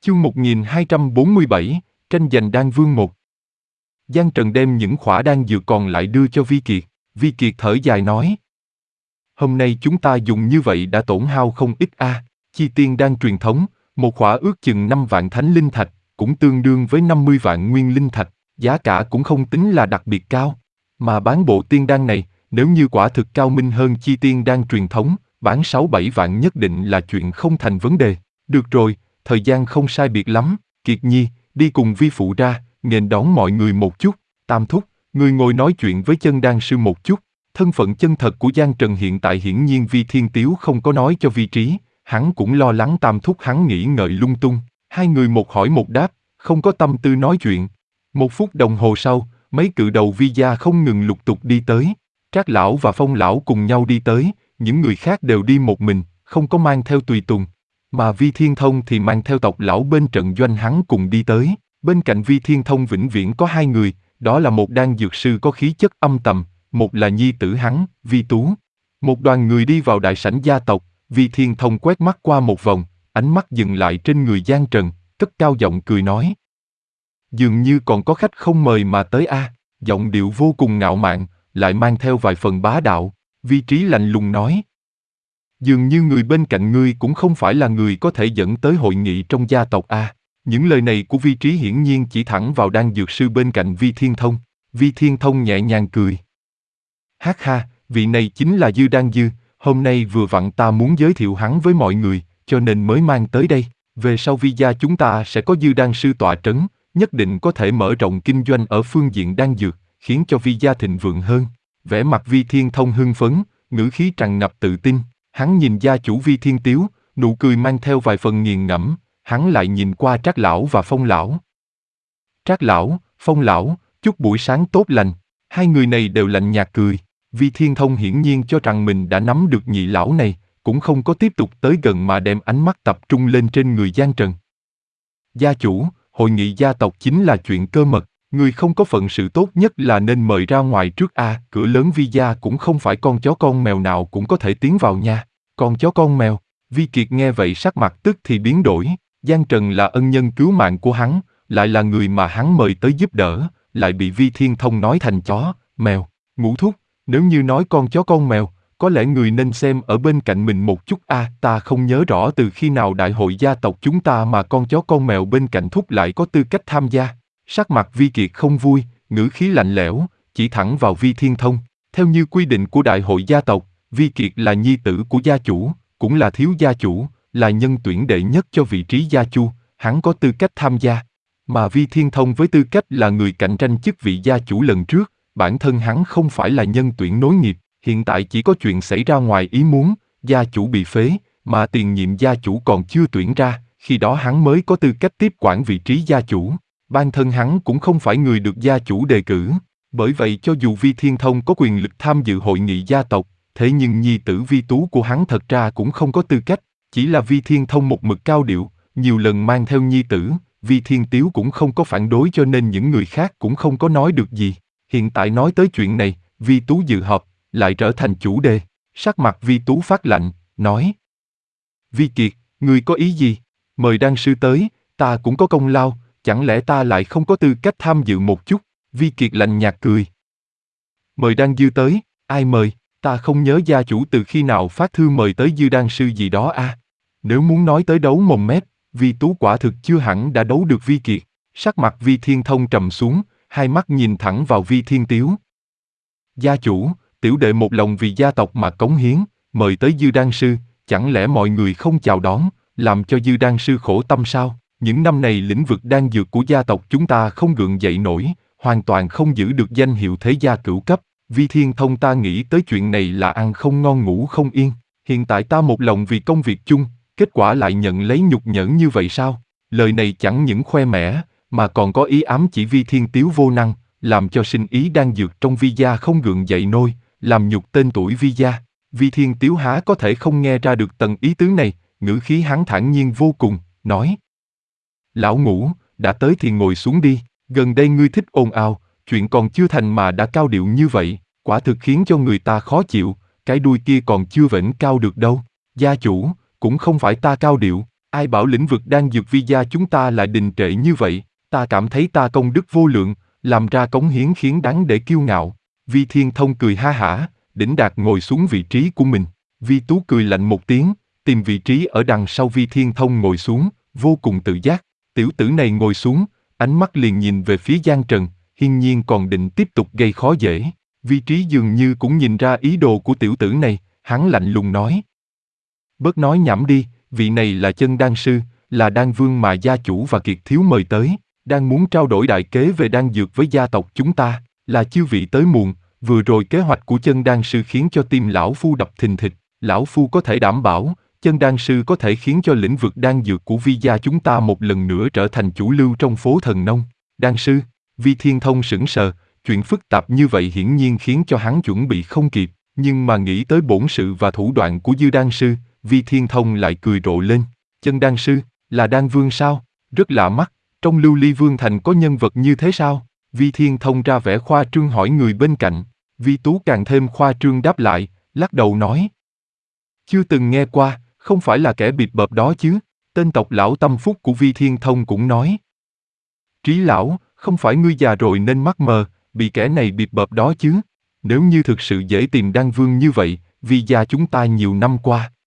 Chương 1247, tranh giành đan vương 1. Giang Trần đem những khỏa đan dược còn lại đưa cho Vi Kiệt. Vi Kiệt thở dài nói: Hôm nay chúng ta dùng như vậy đã tổn hao không ít a. Chi tiên đan truyền thống, một khỏa ước chừng 5 vạn thánh linh thạch, cũng tương đương với 50 vạn nguyên linh thạch, giá cả cũng không tính là đặc biệt cao. Mà bán bộ tiên đan này, nếu như quả thực cao minh hơn chi tiên đan truyền thống, bán 6-7 vạn nhất định là chuyện không thành vấn đề. Được rồi, thời gian không sai biệt lắm, Kiệt Nhi, đi cùng Vi phụ ra, nghênh đón mọi người một chút. Tam thúc, người ngồi nói chuyện với chân đan sư một chút. Thân phận chân thật của Giang Trần hiện tại hiển nhiên Vi Thiên Tiếu không có nói cho Vi Trí, hắn cũng lo lắng Tam thúc hắn nghĩ ngợi lung tung. Hai người một hỏi một đáp, không có tâm tư nói chuyện. 1 phút đồng hồ sau, mấy cự đầu Vi gia không ngừng lục tục đi tới. Trác lão và Phong lão cùng nhau đi tới, những người khác đều đi một mình, không có mang theo tùy tùng. Mà Vi Thiên Thông thì mang theo tộc lão bên trận doanh hắn cùng đi tới. Bên cạnh Vi Thiên Thông vĩnh viễn có 2 người, đó là một đan dược sư có khí chất âm tầm, một là nhi tử hắn, Vi Tú. Một đoàn người đi vào đại sảnh gia tộc, Vi Thiên Thông quét mắt qua một vòng, ánh mắt dừng lại trên người Giang Trần, cất cao giọng cười nói: Dường như còn có khách không mời mà tới a. Giọng điệu vô cùng ngạo mạn, lại mang theo vài phần bá đạo. Vi Trí lạnh lùng nói: Dường như người bên cạnh ngươi cũng không phải là người có thể dẫn tới hội nghị trong gia tộc a. Những lời này của Vi Trí hiển nhiên chỉ thẳng vào đan dược sư bên cạnh Vi Thiên Thông. Vi Thiên Thông nhẹ nhàng cười: Hát ha, vị này chính là Dư Đan Dư, hôm nay vừa vặn ta muốn giới thiệu hắn với mọi người, cho nên mới mang tới đây. Về sau Vi gia chúng ta sẽ có Dư Đan sư tọa trấn, nhất định có thể mở rộng kinh doanh ở phương diện đan dược, khiến cho Vi gia thịnh vượng hơn. Vẻ mặt Vi Thiên Thông hưng phấn, ngữ khí tràn ngập tự tin. Hắn nhìn gia chủ Vi Thiên Tiếu, nụ cười mang theo vài phần nghiền ngẫm. Hắn lại nhìn qua Trác lão và Phong lão. Trác lão, Phong lão, chúc buổi sáng tốt lành. Hai người này đều lạnh nhạt cười. Vi Thiên Thông hiển nhiên cho rằng mình đã nắm được nhị lão này, cũng không có tiếp tục tới gần mà đem ánh mắt tập trung lên trên người Giang Trần. Gia chủ, hội nghị gia tộc chính là chuyện cơ mật, người không có phận sự tốt nhất là nên mời ra ngoài trước a. Cửa lớn Vi gia cũng không phải con chó con mèo nào cũng có thể tiến vào nha. Con chó con mèo. Vi Kiệt nghe vậy sắc mặt tức thì biến đổi. Giang Trần là ân nhân cứu mạng của hắn, lại là người mà hắn mời tới giúp đỡ, lại bị Vi Thiên Thông nói thành chó, mèo. Ngũ thúc, nếu như nói con chó con mèo, có lẽ người nên xem ở bên cạnh mình một chút a. Ta không nhớ rõ từ khi nào đại hội gia tộc chúng ta mà con chó con mèo bên cạnh thúc lại có tư cách tham gia. Sắc mặt Vi Kiệt không vui, ngữ khí lạnh lẽo, chỉ thẳng vào Vi Thiên Thông. Theo như quy định của đại hội gia tộc, Vi Kiệt là nhi tử của gia chủ, cũng là thiếu gia chủ, là nhân tuyển đệ nhất cho vị trí gia chu, hắn có tư cách tham gia. Mà Vi Thiên Thông với tư cách là người cạnh tranh chức vị gia chủ lần trước, bản thân hắn không phải là nhân tuyển nối nghiệp, hiện tại chỉ có chuyện xảy ra ngoài ý muốn, gia chủ bị phế, mà tiền nhiệm gia chủ còn chưa tuyển ra, khi đó hắn mới có tư cách tiếp quản vị trí gia chủ. Bản thân hắn cũng không phải người được gia chủ đề cử, bởi vậy cho dù Vi Thiên Thông có quyền lực tham dự hội nghị gia tộc, thế nhưng nhi tử Vi Tú của hắn thật ra cũng không có tư cách, chỉ là Vi Thiên Thông một mực cao điệu, nhiều lần mang theo nhi tử, Vi Thiên Tiếu cũng không có phản đối cho nên những người khác cũng không có nói được gì. Hiện tại nói tới chuyện này, Vi Tú dự họp, lại trở thành chủ đề. Sắc mặt Vi Tú phát lạnh, nói: Vi Kiệt, ngươi có ý gì? Mời đan sư tới, ta cũng có công lao, chẳng lẽ ta lại không có tư cách tham dự một chút? Vi Kiệt lạnh nhạt cười. Mời đan dư tới, ai mời? Ta không nhớ gia chủ từ khi nào phát thư mời tới Dư đan sư gì đó a. Nếu muốn nói tới đấu mồm mép, Vi Tú quả thực chưa hẳn đã đấu được Vi Kiệt. Sắc mặt Vi Thiên Thông trầm xuống, hai mắt nhìn thẳng vào Vi Thiên Tiếu. Gia chủ, tiểu đệ một lòng vì gia tộc mà cống hiến, mời tới Dư đan sư, chẳng lẽ mọi người không chào đón, làm cho Dư đan sư khổ tâm sao? Những năm này lĩnh vực đan dược của gia tộc chúng ta không gượng dậy nổi, hoàn toàn không giữ được danh hiệu thế gia cửu cấp. Vi Thiên Thông, ta nghĩ tới chuyện này là ăn không ngon ngủ không yên. Hiện tại ta một lòng vì công việc chung, kết quả lại nhận lấy nhục nhẫn như vậy sao? Lời này chẳng những khoe mẽ, mà còn có ý ám chỉ Vi Thiên Tiếu vô năng, làm cho sinh ý đan dược trong Vi gia không gượng dậy nôi, làm nhục tên tuổi Vi gia. Vi Thiên Tiếu há có thể không nghe ra được tầng ý tứ này, ngữ khí hắn thản nhiên vô cùng, nói: Lão Ngũ, đã tới thì ngồi xuống đi, gần đây ngươi thích ồn ào, chuyện còn chưa thành mà đã cao điệu như vậy, quả thực khiến cho người ta khó chịu, cái đuôi kia còn chưa vểnh cao được đâu. Gia chủ, cũng không phải ta cao điệu, Ai bảo lĩnh vực đan dược vi gia chúng ta lại đình trệ như vậy, ta cảm thấy ta công đức vô lượng, làm ra cống hiến khiến đáng để kiêu ngạo. Vi Thiên Thông cười ha hả, đỉnh đạt ngồi xuống vị trí của mình. Vi Tú cười lạnh một tiếng, tìm vị trí ở đằng sau Vi Thiên Thông ngồi xuống, vô cùng tự giác. Tiểu tử này ngồi xuống, ánh mắt liền nhìn về phía Giang Trần, hiển nhiên còn định tiếp tục gây khó dễ. Vi Trí dường như cũng nhìn ra ý đồ của tiểu tử này, hắn lạnh lùng nói. Bớt nói nhảm đi, vị này là chân đan sư, là đan vương mà gia chủ và Kiệt Thiếu mời tới, đang muốn trao đổi đại kế về đan dược với gia tộc chúng ta, là chư vị tới muộn, vừa rồi kế hoạch của chân đan sư khiến cho tim lão phu đập thình thịch, lão phu có thể đảm bảo, chân đan sư có thể khiến cho lĩnh vực đan dược của Vi gia chúng ta một lần nữa trở thành chủ lưu trong phố thần nông. Đan sư, Vi Thiên Thông sững sờ, chuyện phức tạp như vậy hiển nhiên khiến cho hắn chuẩn bị không kịp, nhưng mà nghĩ tới bổn sự và thủ đoạn của Dư đan sư, Vi Thiên Thông lại cười rộ lên. Chân đan sư, là đan vương sao? Rất lạ mắt, trong Lưu Ly Vương Thành có nhân vật như thế sao? Vi Thiên Thông ra vẻ khoa trương hỏi người bên cạnh. Vi Tú càng thêm khoa trương đáp lại, lắc đầu nói. Chưa từng nghe qua, không phải là kẻ bịp bợp đó chứ? Tên tộc lão tâm phúc của Vi Thiên Thông cũng nói. Trí lão, không phải ngươi già rồi nên mắt mờ, bị kẻ này bịp bợp đó chứ? Nếu như thực sự dễ tìm đan vương như vậy, Vi gia chúng ta nhiều năm qua,